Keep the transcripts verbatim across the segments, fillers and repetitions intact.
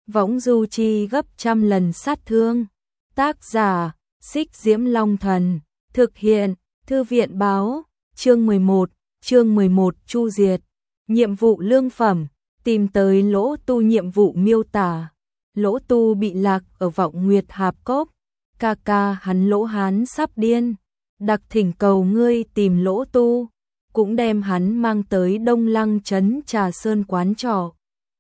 võng du chi gấp trăm lần sát thương. Tác giả, Xích Diễm Long Thần, thực hiện, Thư viện báo, chương mười một, chương mười một Chu diệt, nhiệm vụ lương phẩm, tìm tới Lỗ Tu nhiệm vụ miêu tả. Lỗ Tu bị lạc ở Vọng Nguyệt Hạp Cốc, ca ca hắn Lỗ Hán sắp điên, đặc thỉnh cầu ngươi tìm Lỗ Tu, cũng đem hắn mang tới Đông Lăng trấn Trà Sơn quán trọ.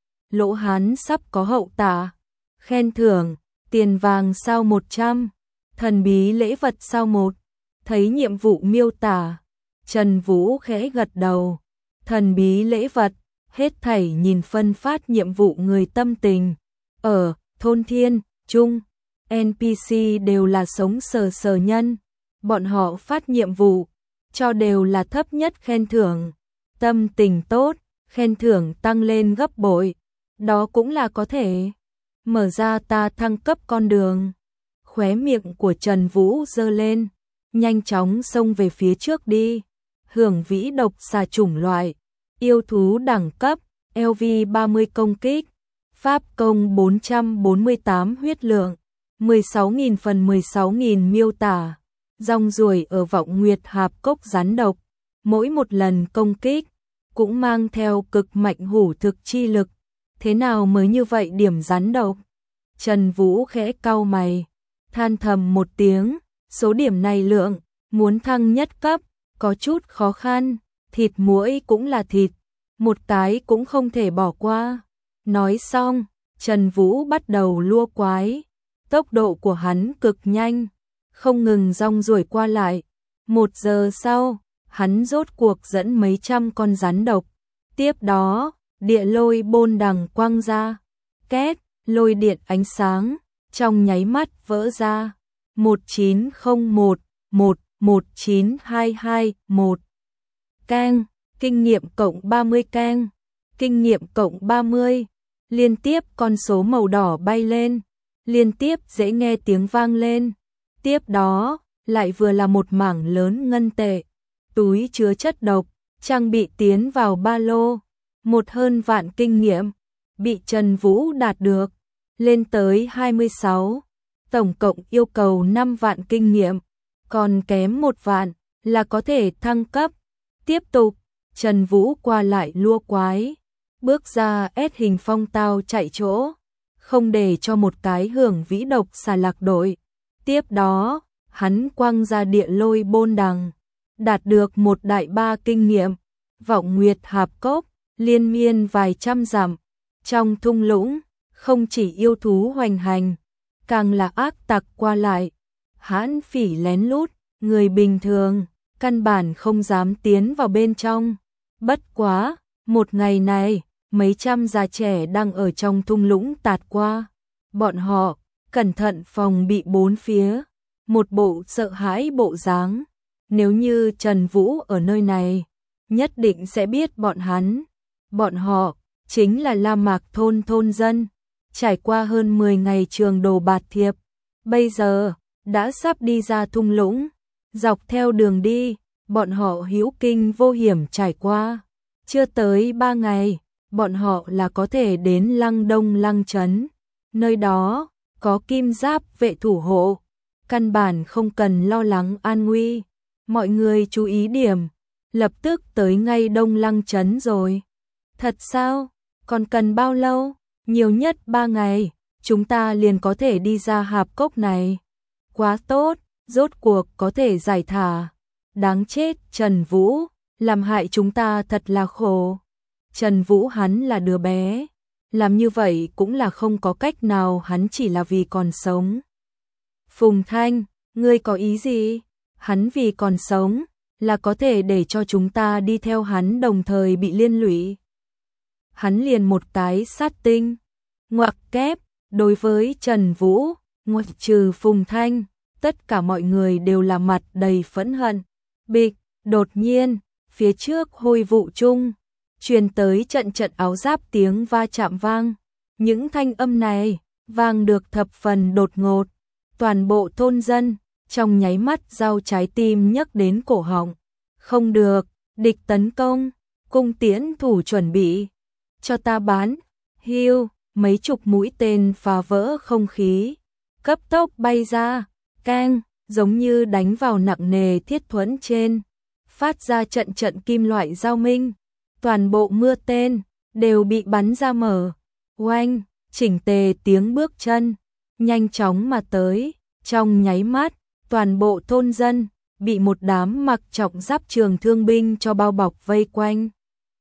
Lỗ Hán sắp có hậu tạ, khen thưởng, tiền vàng sao một trăm, thần bí lễ vật sao một. Thấy nhiệm vụ miêu tả, Trần Vũ khẽ gật đầu. Thần bí lễ vật, hết thảy nhìn phân phát nhiệm vụ người tâm tình. Ở thôn Thiên Trung, en pê xê đều là sống sờ sờ nhân, bọn họ phát nhiệm vụ cho đều là thấp nhất khen thưởng. Tâm tình tốt, khen thưởng tăng lên gấp bội, đó cũng là có thể mở ra ta thăng cấp con đường. Khóe miệng của Trần Vũ giơ lên, nhanh chóng xông về phía trước đi. Hưởng vĩ độc xà chủng loại, yêu thú đẳng cấp, lv ba mươi công kích, pháp công bốn trăm bốn mươi tám huyết lượng, mười sáu nghìn phần mười sáu nghìn miêu tả. Rong ruổi ở Vọng Nguyệt Hạp Cốc rắn độc, mỗi một lần công kích cũng mang theo cực mạnh hủ thực chi lực. Thế nào mới như vậy điểm rắn độc? Trần Vũ khẽ cau mày, than thầm một tiếng, số điểm này lượng, muốn thăng nhất cấp, có chút khó khăn, thịt muỗi cũng là thịt, một cái cũng không thể bỏ qua. Nói xong, Trần Vũ bắt đầu lua quái, tốc độ của hắn cực nhanh, không ngừng rong ruổi qua lại. Một giờ sau, hắn rốt cuộc dẫn mấy trăm con rắn độc. Tiếp đó, địa lôi bôn đằng quăng ra, két, lôi điện ánh sáng, trong nháy mắt vỡ ra. một chín không một, một, một chín hai hai, một. Keng, kinh nghiệm cộng ba mươi keng, kinh nghiệm cộng ba mươi. Liên tiếp con số màu đỏ bay lên, liên tiếp dễ nghe tiếng vang lên. Tiếp đó, lại vừa là một mảng lớn ngân tệ, túi chứa chất độc, trang bị tiến vào ba lô. Một hơn vạn kinh nghiệm, bị Trần Vũ đạt được, lên tới hai mươi sáu. Tổng cộng yêu cầu năm vạn kinh nghiệm, còn kém một vạn là có thể thăng cấp. Tiếp tục, Trần Vũ qua lại lua quái, bước ra S hình phong tao chạy chỗ, không để cho một cái hưởng vĩ độc xà lạc đội. Tiếp đó, hắn quăng ra địa lôi bôn đằng, đạt được một đại ba kinh nghiệm. Vọng Nguyệt Hạp Cốc, liên miên vài trăm dặm, trong thung lũng, không chỉ yêu thú hoành hành, càng là ác tặc qua lại, hãn phỉ lén lút, người bình thường căn bản không dám tiến vào bên trong. Bất quá, một ngày này, mấy trăm già trẻ đang ở trong thung lũng tạt qua, bọn họ cẩn thận phòng bị bốn phía, một bộ sợ hãi bộ dáng. Nếu như Trần Vũ ở nơi này, nhất định sẽ biết bọn hắn. Bọn họ chính là La Mạc thôn thôn dân, trải qua hơn mười ngày trường đồ bạt thiệp, bây giờ đã sắp đi ra thung lũng. Dọc theo đường đi, bọn họ hữu kinh vô hiểm trải qua, chưa tới ba ngày, bọn họ là có thể đến Lăng Đông Lăng trấn. Nơi đó có kim giáp vệ thủ hộ, căn bản không cần lo lắng an nguy. Mọi người chú ý điểm, lập tức tới ngay Đông Lăng trấn rồi. Thật sao? Còn cần bao lâu? Nhiều nhất ba ngày, chúng ta liền có thể đi ra hạp cốc này. Quá tốt, rốt cuộc có thể giải thả. Đáng chết, Trần Vũ, làm hại chúng ta thật là khổ. Trần Vũ hắn là đứa bé, làm như vậy cũng là không có cách nào, hắn chỉ là vì còn sống. Phùng Thanh, ngươi có ý gì? Hắn vì còn sống, là có thể để cho chúng ta đi theo hắn đồng thời bị liên lụy. Hắn liền một cái sát tinh, ngoặc kép, đối với Trần Vũ, ngoại trừ Phùng Thanh, tất cả mọi người đều là mặt đầy phẫn hận. Bịch, đột nhiên, phía trước hôi vụ chung, truyền tới trận trận áo giáp tiếng va chạm vang. Những thanh âm này, vang được thập phần đột ngột. Toàn bộ thôn dân, trong nháy mắt dao trái tim nhấc đến cổ họng. Không được, địch tấn công, cung tiễn thủ chuẩn bị. Cho ta bán, hưu, mấy chục mũi tên phá vỡ không khí, cấp tốc bay ra, keng, giống như đánh vào nặng nề thiết thuẫn trên, phát ra trận trận kim loại giao minh, toàn bộ mưa tên đều bị bắn ra mở, oanh, chỉnh tề tiếng bước chân, nhanh chóng mà tới, trong nháy mắt, toàn bộ thôn dân bị một đám mặc trọng giáp trường thương binh cho bao bọc vây quanh.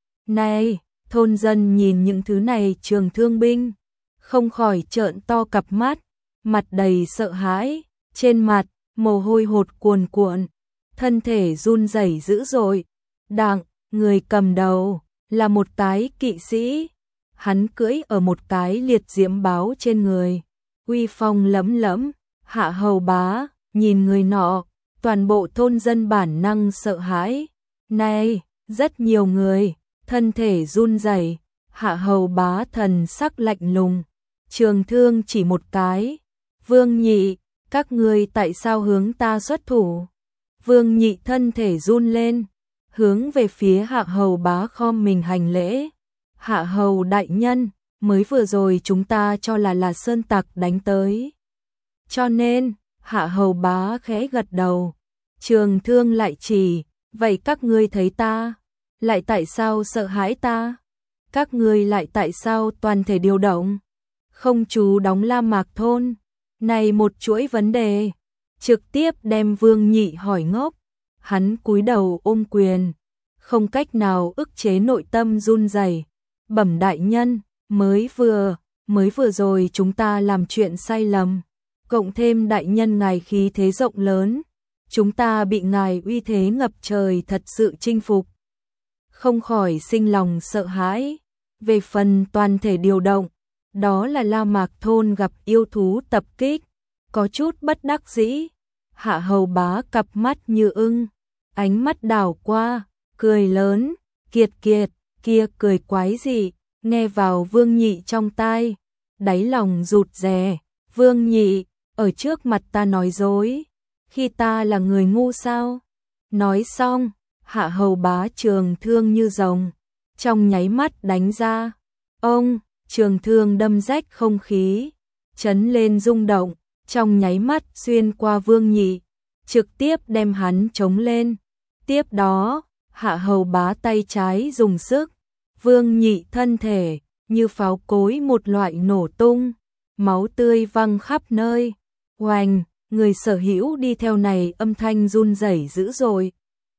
Này, thôn dân nhìn những thứ này trường thương binh, không khỏi trợn to cặp mắt, mặt đầy sợ hãi, trên mặt, mồ hôi hột cuồn cuộn, thân thể run rẩy dữ dội. Đặng, người cầm đầu, là một tái kỵ sĩ, hắn cưỡi ở một cái liệt diễm báo trên người, uy phong lẫm lẫm. Hạ hầu bá, nhìn người nọ, toàn bộ thôn dân bản năng sợ hãi. Này, rất nhiều người, thân thể run rẩy. Hạ hầu bá thần sắc lạnh lùng, trường thương chỉ một cái. Vương Nhị, các ngươi tại sao hướng ta xuất thủ? Vương Nhị thân thể run lên, hướng về phía Hạ hầu bá khom mình hành lễ. Hạ hầu đại nhân, mới vừa rồi chúng ta cho là là sơn tặc đánh tới. Cho nên, Hạ hầu bá khẽ gật đầu, trường thương lại chỉ, vậy các ngươi thấy ta, lại tại sao sợ hãi ta? Các ngươi lại tại sao toàn thể điều động? Không chú đóng La Mạc thôn? Này một chuỗi vấn đề, trực tiếp đem Vương Nhị hỏi ngốc, hắn cúi đầu ôm quyền, không cách nào ức chế nội tâm run rẩy. Bẩm đại nhân, mới vừa, mới vừa rồi chúng ta làm chuyện sai lầm. Cộng thêm đại nhân ngài khí thế rộng lớn, chúng ta bị ngài uy thế ngập trời thật sự chinh phục. Không khỏi sinh lòng sợ hãi. Về phần toàn thể điều động, đó là La Mạc thôn gặp yêu thú tập kích, có chút bất đắc dĩ. Hạ hầu bá cặp mắt như ưng, ánh mắt đảo qua, cười lớn, kiệt kiệt, kia cười quái gì, nghe vào Vương Nhị trong tai, đáy lòng rụt rè. Vương Nhị, ở trước mặt ta nói dối, khi ta là người ngu sao? Nói xong, Hạ hầu bá trường thương như rồng, trong nháy mắt đánh ra. Ông, trường thương đâm rách không khí, chấn lên rung động, trong nháy mắt xuyên qua Vương Nhị, trực tiếp đem hắn chống lên. Tiếp đó, Hạ hầu bá tay trái dùng sức, Vương Nhị thân thể như pháo cối một loại nổ tung, máu tươi văng khắp nơi. Oanh, người sở hữu đi theo này âm thanh run rẩy dữ dội.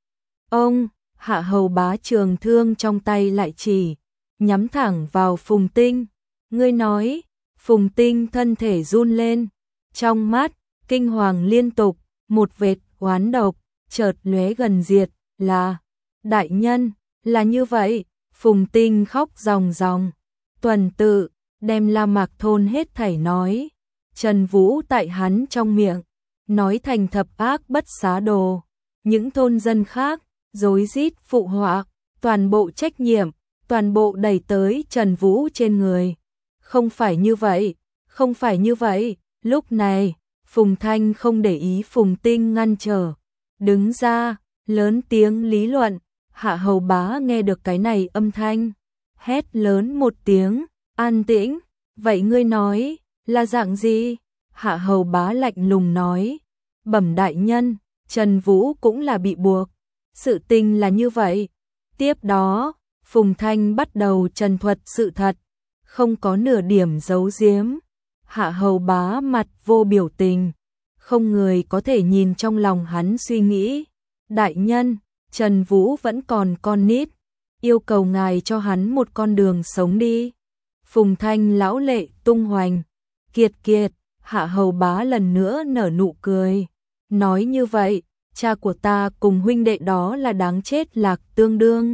Ông, Hạ hầu bá trường thương trong tay lại chỉ, nhắm thẳng vào Phùng Tinh. Ngươi nói, Phùng Tinh thân thể run lên, trong mắt, kinh hoàng liên tục, một vệt oán độc, chợt lóe gần diệt, là, đại nhân, là như vậy. Phùng Tinh khóc ròng ròng, tuần tự, đem La Mạc thôn hết thảy nói. Trần Vũ tại hắn trong miệng, nói thành thập ác bất xá đồ. Những thôn dân khác, rối rít phụ họa, toàn bộ trách nhiệm, toàn bộ đẩy tới Trần Vũ trên người. Không phải như vậy, không phải như vậy. Lúc này, Phùng Thanh không để ý Phùng Tinh ngăn trở, đứng ra, lớn tiếng lý luận. Hạ hầu bá nghe được cái này âm thanh, hét lớn một tiếng, an tĩnh, vậy ngươi nói, là dạng gì? Hạ hầu bá lạnh lùng nói, bẩm đại nhân, Trần Vũ cũng là bị buộc, sự tình là như vậy. Tiếp đó, Phùng Thanh bắt đầu trần thuật sự thật, không có nửa điểm giấu giếm. Hạ hầu bá mặt vô biểu tình, không người có thể nhìn trong lòng hắn suy nghĩ. Đại nhân, Trần Vũ vẫn còn con nít, yêu cầu ngài cho hắn một con đường sống đi. Phùng Thanh lão lệ tung hoành, kiệt kiệt. Hạ hầu bá lần nữa nở nụ cười, nói như vậy, cha của ta cùng huynh đệ đó là đáng chết lạc tương đương.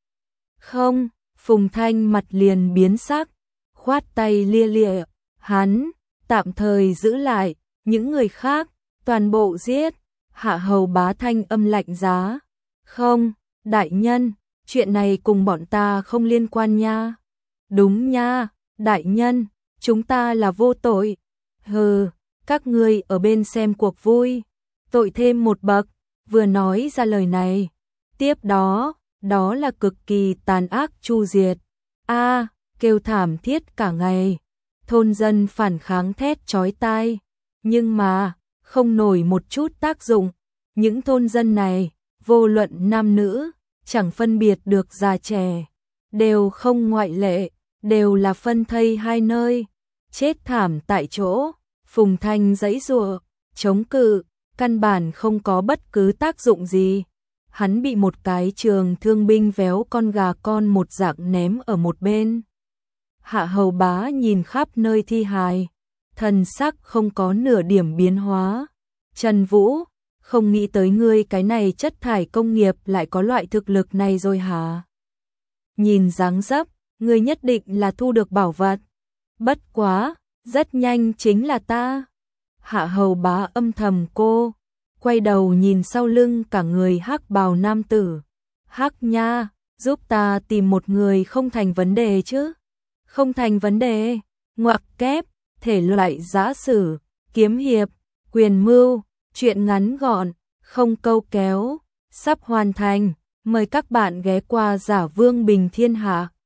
Không, Phùng Thanh mặt liền biến sắc, khoát tay lia lịa, hắn, tạm thời giữ lại, những người khác, toàn bộ giết. Hạ hầu bá thanh âm lạnh giá, không, đại nhân, chuyện này cùng bọn ta không liên quan nha. Đúng nha, đại nhân, chúng ta là vô tội. Hừ, các ngươi ở bên xem cuộc vui, tội thêm một bậc. Vừa nói ra lời này, tiếp đó, đó là cực kỳ tàn ác chu diệt. A, kêu thảm thiết cả ngày. thôn dân phản kháng thét chói tai, nhưng mà không nổi một chút tác dụng. Những thôn dân này, vô luận nam nữ, chẳng phân biệt được già trẻ, đều không ngoại lệ, đều là phân thây hai nơi, chết thảm tại chỗ. Phùng Thanh giãy giụa, chống cự, căn bản không có bất cứ tác dụng gì. Hắn bị một cái trường thương binh véo con gà con một dạng ném ở một bên. Hạ Hầu Bá nhìn khắp nơi thi hài, thần sắc không có nửa điểm biến hóa. Trần Vũ, không nghĩ tới ngươi cái này chất thải công nghiệp lại có loại thực lực này rồi hả? Nhìn dáng dấp, ngươi nhất định là thu được bảo vật. Bất quá, rất nhanh chính là ta. Hạ Hầu Bá âm thầm cô, quay đầu nhìn sau lưng cả người hắc bào nam tử. Hắc nha, giúp ta tìm một người không thành vấn đề chứ? Không thành vấn đề, ngoặc kép, thể loại giã sử, kiếm hiệp, quyền mưu, chuyện ngắn gọn, không câu kéo, sắp hoàn thành. Mời các bạn ghé qua Giả Vương Bình Thiên Hạ.